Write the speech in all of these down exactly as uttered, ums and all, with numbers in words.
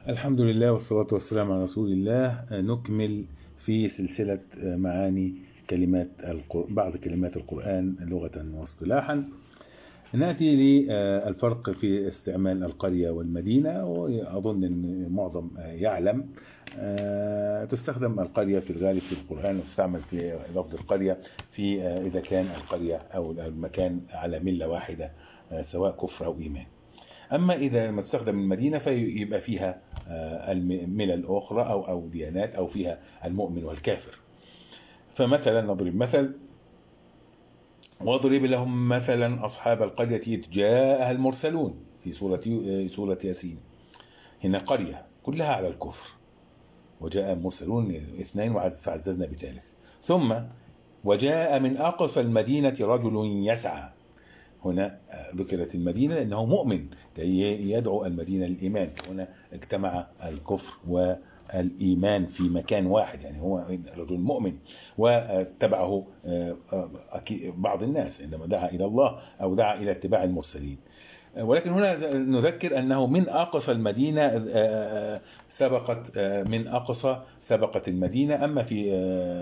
الحمد لله والصلاة والسلام على رسول الله. نكمل في سلسلة معاني كلمات بعض كلمات القرآن لغة واصطلاحا. نأتي للفرق في استعمال القرية والمدينة، وأظن أن معظم يعلم تستخدم القرية في الغالب في القرآن، وتستعمل في لفظ القرية في إذا كان القرية أو المكان على ملة واحدة سواء كفر أو إيمان. أما إذا ما تستخدم المدينة فيبقى فيها الملل الأخرى أو أو ديانات أو فيها المؤمن والكافر. فمثلا نضرب مثل: واضرب لهم مثلا أصحاب القرية إذ جاءها المرسلون في سورة سورة ياسين. هنا قرية كلها على الكفر، وجاء المرسلون اثنين فعززنا بثالث. ثم وجاء من أقصى المدينة رجل يسعى. هنا ذكرت المدينة لأنه مؤمن يدعو المدينة للإيمان. هنا اجتمع الكفر والإيمان في مكان واحد، يعني هو رجل مؤمن واتبعه بعض الناس عندما دعا إلى الله أو دعا إلى اتباع المرسلين. ولكن هنا نذكر أنه من أقصى المدينة سبقت من أقصى سبقت المدينة. أما في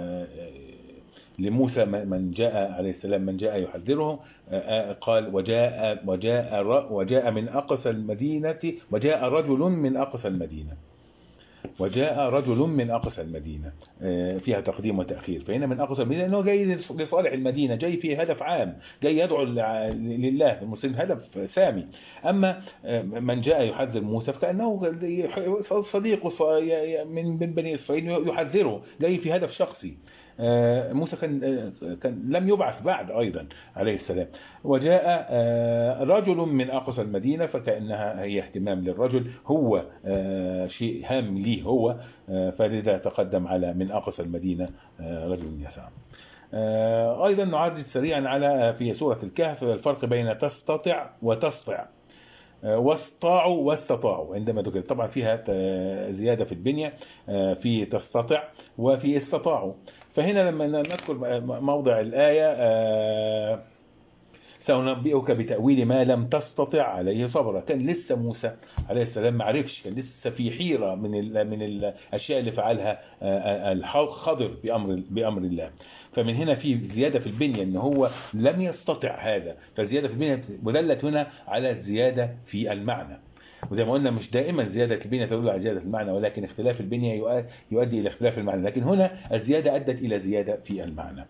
لموسى من جاء عليه السلام من جاء يحذره قال وجاء وجاء وجاء من أقصى المدينة وجاء رجل من أقصى المدينة وجاء رجل من أقصى المدينة فيها تقديم وتأخير. فهنا من أقصى المدينة أنه جاي لصالح المدينة، جاي في هدف عام، جاي يدعو لله المسلم، هدف سامي. أما من جاء يحذر موسى فكأنه صديق من بني إسرائيل يحذره، جاي في هدف شخصي. موسى كان كان لم يبعث بعد أيضا عليه السلام. وجاء رجل من أقصى المدينة فكأنها هي اهتمام للرجل، هو شيء هام ليه هو، فلذا تقدم على من أقصى المدينة رجل يسعى. أيضا نعرج سريعا على في سورة الكهف الفرق بين تستطع وتسطع. واستطاعوا واستطاعوا عندما ذكر طبعا فيها زيادة في البنية في تستطع وفي استطاعوا. فهنا لما نذكر موضع الآية سأنبئك بتأويل ما لم تستطع عليه صبرا. كان لسه موسى عليه السلام ما عرفش، كان لسه في حيرة من من الأشياء اللي فعلها الخضر بأمر بأمر الله. فمن هنا في زيادة في البنية ان هو لم يستطع هذا، فزيادة في البنية ودلت هنا على الزيادة في المعنى. وزي ما قلنا مش دائما زيادة البنية تدل على زيادة المعنى، ولكن اختلاف البنية يؤدي إلى اختلاف المعنى. لكن هنا الزيادة أدت إلى زيادة في المعنى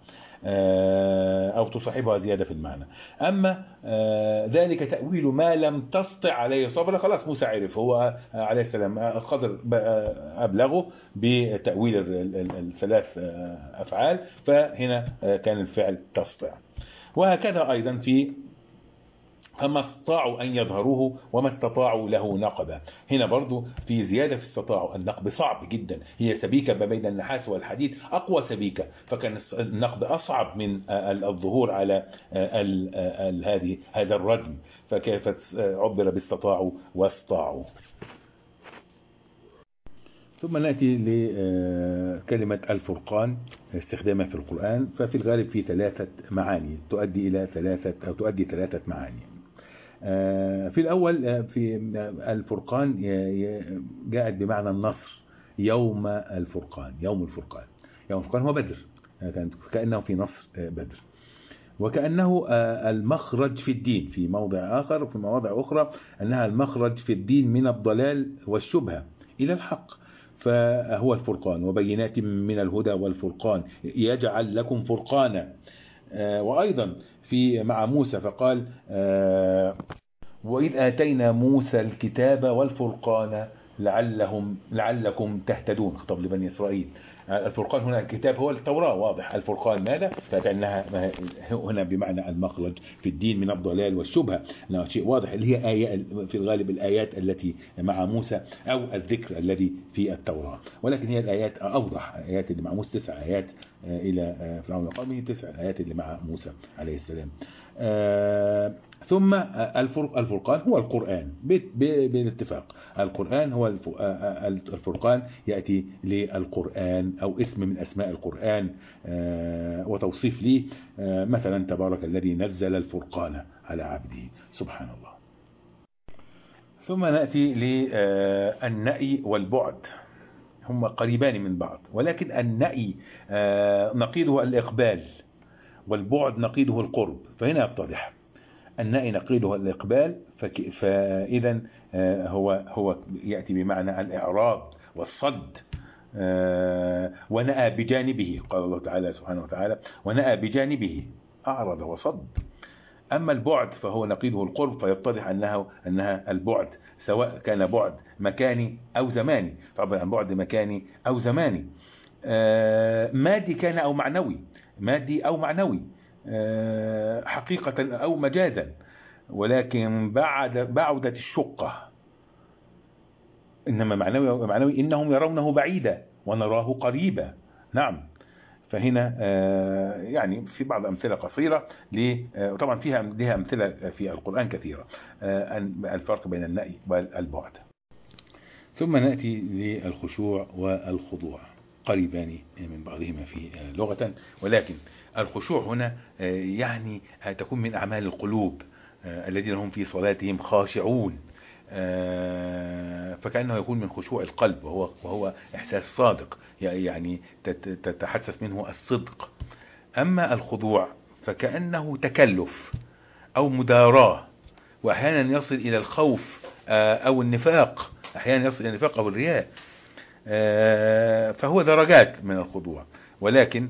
أو تصاحبها زيادة في المعنى. أما ذلك تأويل ما لم تستطع عليه صبرا، خلاص موسى عرف، هو عليه السلام الخضر أبلغه بتأويل الثلاث أفعال، فهنا كان الفعل تستطع. وهكذا أيضا في فما استطاعوا أن يظهروه وما استطاعوا له نقبا. هنا برضو في زيادة في استطاعوا. النقب صعب جدا، هي سبيكة ما بين النحاس والحديد، أقوى سبيكة، فكان النقب أصعب من الظهور على هذه هذا الردم، فكيف عبر باستطاعوا واستطاعوا. ثم نأتي لكلمة الفرقان استخدامها في القرآن. ففي الغالب في ثلاثة معاني تؤدي إلى ثلاثة أو تؤدي ثلاثة معاني. في الأول في الفرقان جاءت بمعنى النصر، يوم الفرقان، يوم الفرقان يوم الفرقان هو بدر، كأنه في نصر بدر. وكأنه المخرج في الدين في موضع آخر، وفي مواضع أخرى أنها المخرج في الدين من الضلال والشبهة إلى الحق، فهو الفرقان. وبينات من الهدى والفرقان يجعل لكم فرقانا. وأيضا في مع موسى فقال وإذ آتينا موسى الكتاب والفرقان لعلهم لعلكم تهتدون، خطاب لبني إسرائيل. الفرقان هنا الكتاب هو التوراة، واضح. الفرقان ماذا؟ فكأنها هنا بمعنى المخرج في الدين من الضلال والشبهة، شيء واضح، اللي هي آية في الغالب الآيات التي مع موسى أو الذكر الذي في التوراة. ولكن هي الآيات أوضح، آيات اللي مع موسى تسع آيات إلى فرعون وقومه، تسع آيات اللي مع موسى عليه السلام. ثم الفرقان هو القرآن بالاتفاق. القرآن هو الفرقان، يأتي للقرآن أو اسم من أسماء القرآن وتوصيف لي، مثلا تبارك الذي نزل الفرقان على عبده، سبحان الله. ثم نأتي للنأي والبعد، هما قريبان من بعض، ولكن النأي نقيضه الإقبال والبعد نقيضه القرب. فهنا يتضح النأي نقيضه الإقبال، فإذا هو هو يأتي بمعنى الإعراض والصد. ونأى بجانبه، قال الله تعالى سبحانه وتعالى ونأى بجانبه، أعرض وصد. أما البعد فهو نقيضه القرب، فيتضح أنه أنها البعد سواء كان بعد مكاني أو زماني، طبعا بعد مكاني أو زماني، مادي كان أو معنوي، مادي أو معنوي، حقيقة أو مجازا. ولكن بعد بعدت الشقة، إنما معنوي معنوي إنهم يرونه بعيدا ونراه قريبا. نعم. فهنا يعني في بعض أمثلة قصيرة، وطبعا فيها لها أمثلة في القرآن كثيرة، الفرق بين النأي والبعد. ثم نأتي للخشوع والخضوع، قريبان من بعضهما في لغة، ولكن الخشوع هنا يعني تكون من أعمال القلوب، الذين هم في صلاتهم خاشعون، فكأنه يكون من خشوع القلب، وهو وهو إحساس صادق، يعني تتحسس منه الصدق. أما الخضوع فكأنه تكلف أو مداراة، وأحيانا يصل إلى الخوف أو النفاق، أحيانا يصل إلى النفاق أو الرياء، فهو درجات من الخضوع. ولكن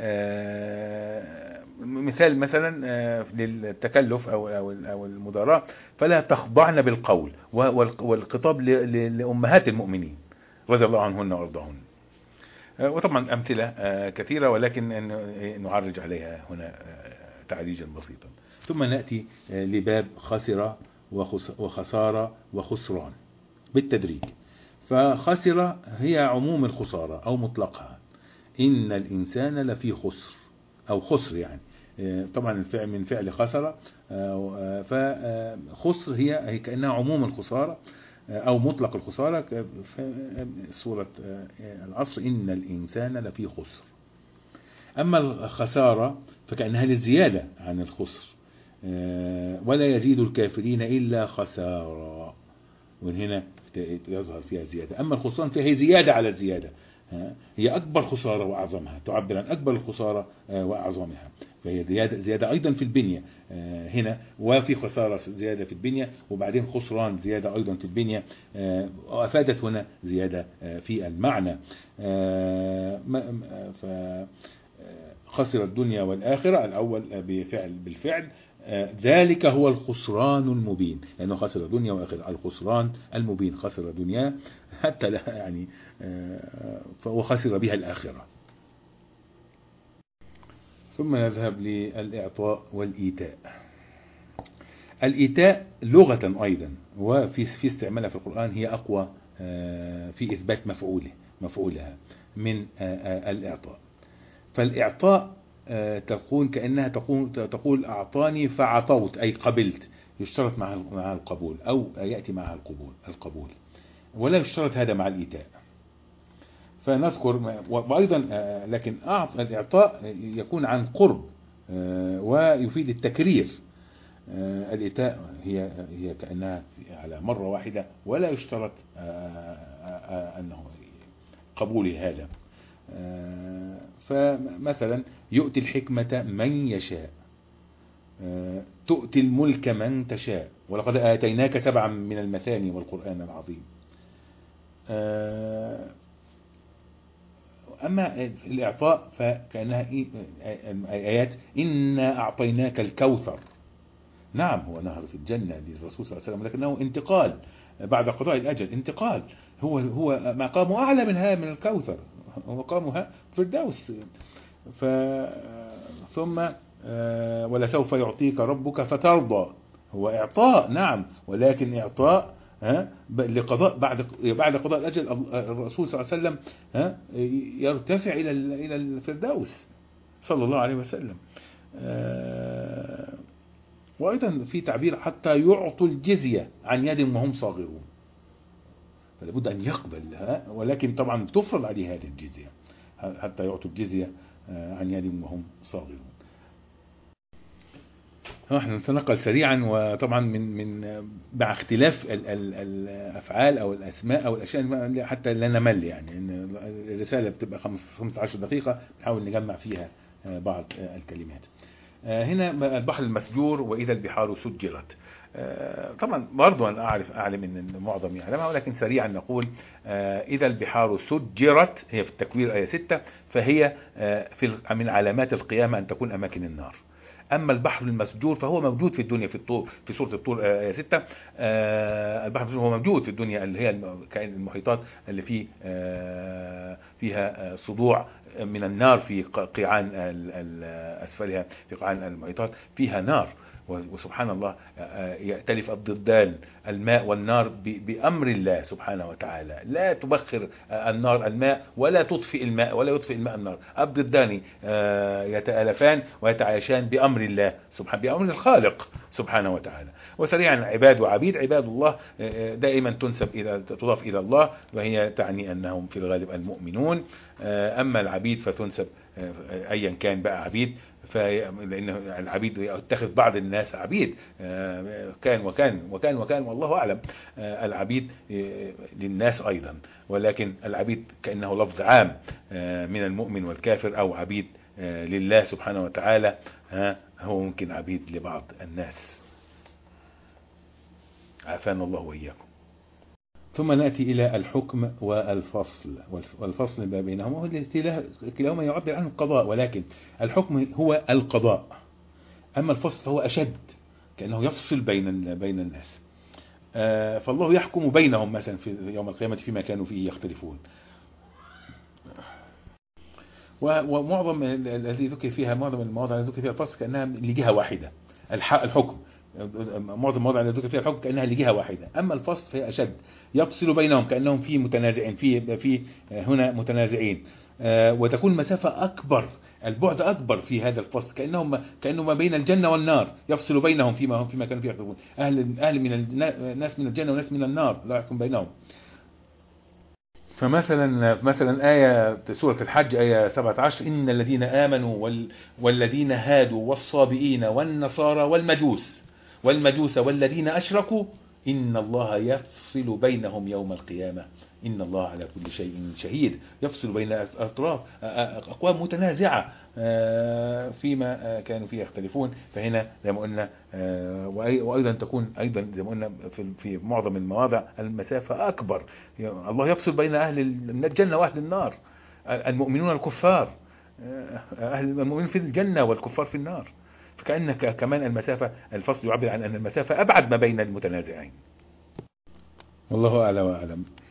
مثال مثلا للتكلف أو أو المداراة، فلا تخضعن بالقول، والخطاب لأمهات المؤمنين رضي الله عنهن وارضاهن. وطبعا أمثلة كثيرة، ولكن نعرج عليها هنا تعريجا بسيطا. ثم نأتي لباب خسر وخسارة وخسران بالتدريج. فخسر هي عموم الخسارة أو مطلقها، إن الإنسان لفي خسر أو خسر، يعني طبعا الفعل من فعل خسر، فخسر هي كأنها عموم الخسارة أو مطلق الخسارة، في سورة العصر إن الإنسان لفي خسر. أما الخسارة فكأنها للزيادة عن الخسر، ولا يزيد الكافرين إلا خسارا، ومن هنا يظهر فيها زيادة. أما الخسران فهي زيادة على الزيادة، هي أكبر خسارة وأعظمها، تعبر عن أكبر الخسارة وأعظمها، فهي زيادة, زيادة أيضا في البنية هنا، وفي خسارة زيادة في البنية، وبعدين خسران زيادة أيضا في البنية، وأفادت هنا زيادة في المعنى. فخسر الدنيا والآخرة، الأول بفعل بالفعل، ذلك هو الخسران المبين، لأنه خسر دنيا وآخرة، الخسران المبين، خسر دنيا حتى لا يعني وخسر بها الآخرة. ثم نذهب للإعطاء والإيتاء. الإيتاء لغة أيضا وفي في استعمالها في القرآن هي أقوى في إثبات مفعوله مفعولها من الإعطاء. فالإعطاء تكون كأنها تقول تقول أعطاني فعطوت، أي قبلت، يشترط مع القبول أو يأتي معها القبول القبول ولا يشترط هذا مع الإيتاء. فنذكر وأيضا لكن الإعطاء يكون عن قرب ويفيد التكرير. الإيتاء هي هي كأنها على مرة واحدة ولا يشترط أنه قبول هذا. فمثلا يؤتي الحكمة من يشاء، تؤتي الملك من تشاء، ولقد آتيناك سبعا من المثاني والقرآن العظيم. أما الإعطاء فكأنها آيات إنا أعطيناك الكوثر، نعم هو نهر في الجنة للرسول صلى الله عليه وسلم، لكنه انتقال بعد قضاء الأجل، انتقال، هو هو مقامه أعلى منها من الكوثر، مقامها فردوس. ف ثم ولسوف يعطيك ربك فترضى، هو إعطاء نعم، ولكن إعطاء ها لقضاء بعد بعد قضاء الأجل. الرسول صلى الله عليه وسلم ها يرتفع إلى إلى الفردوس صلى الله عليه وسلم. وأيضا في تعبير حتى يعطوا الجزية عن يد وهم صاغرون، فلابد أن يقبلها، ولكن طبعا تفرض عليه هذه الجزية، حتى يعطوا الجزية عن يد وهم صاغرون. احنا نتنقل سريعا، وطبعا من من مع اختلاف ال ال الافعال او الاسماء او الاشياء حتى لا نمل، يعني ان الرساله بتبقى خمسة عشر دقيقه نحاول نجمع فيها بعض الكلمات. هنا البحر المسجور واذا البحار سجرت. طبعا برضو انا اعرف اعلم ان معظم يعلمها، ولكن سريعا نقول اذا البحار سجرت هي في التكوير ايه ستة، فهي في من علامات القيامه ان تكون اماكن النار. اما البحر المسجور فهو موجود في الدنيا في الطور في سوره الطور ايه ستة. البحر المسجور هو موجود في الدنيا اللي هي المحيطات اللي فيه فيها صدوع من النار في قيعان اسفلها، في قيعان المحيطات فيها نار، وسبحان الله يأتلف الضدان الماء والنار بأمر الله سبحانه وتعالى. لا تبخر النار الماء ولا تطفئ الماء ولا يطفئ الماء النار، الضدان يتآلفان ويتعايشان بأمر الله سبحانه، بأمر الخالق سبحانه وتعالى. وسريعا عباد وعبيد. عباد الله دائما تنسب إلى تضاف إلى الله، وهي تعني أنهم في الغالب المؤمنون. أما العبيد فتنسب أيا كان بقى عبيد، لأن العبيد يتخذ بعض الناس عبيد، كان وكان وكان وكان والله أعلم العبيد للناس أيضا، ولكن العبيد كأنه لفظ عام من المؤمن والكافر، أو عبيد لله سبحانه وتعالى، هو ممكن عبيد لبعض الناس. عافانا الله وإياكم. ثم نأتي إلى الحكم والفصل. والفصل ما بينهما كلاهما يعبر عن القضاء، ولكن الحكم هو القضاء، أما الفصل فهو أشد، كأنه يفصل بين بين الناس. فالله يحكم بينهم مثلا في يوم القيامة فيما كانوا فيه يختلفون. ومعظم الذي ذكر فيها معظم المواضع التي ذكر فيها الفصل كأنها لجهة واحدة. الحكم معظم المواضع التي ذكر فيها الحكم كأنها لجهة واحدة، أما الفصل فهي أشد، يفصل بينهم كأنهم في متنازعين في في هنا متنازعين، وتكون مسافة أكبر، البعد أكبر في هذا الفصل، كأنهم كأنه ما بين الجنة والنار، يفصل بينهم فيما هم فيما كانوا فيه يختلفون. أهل أهل من الناس من الجنة وناس من النار لا يحكم بينهم. فمثلا مثلا آية سورة الحج آية سبعة عشر: إن الذين آمنوا والذين هادوا والصابئين والنصارى والمجوس والمجوس والذين أشركوا إن الله يفصل بينهم يوم القيامة إن الله على كل شيء شهيد. يفصل بين أطراف أقوام متنازعة فيما كانوا فيه يختلفون. فهنا زي ما قلنا، وأيضا تكون أيضا زي ما قلنا في معظم المواضع المسافة أكبر. الله يفصل بين أهل الجنة وأهل النار، المؤمنون الكفار، أهل المؤمنين في الجنة والكفار في النار. فكأن كمان المسافة الفصل يعبر عن أن المسافة أبعد ما بين المتنازعين. والله أعلم وأعلم.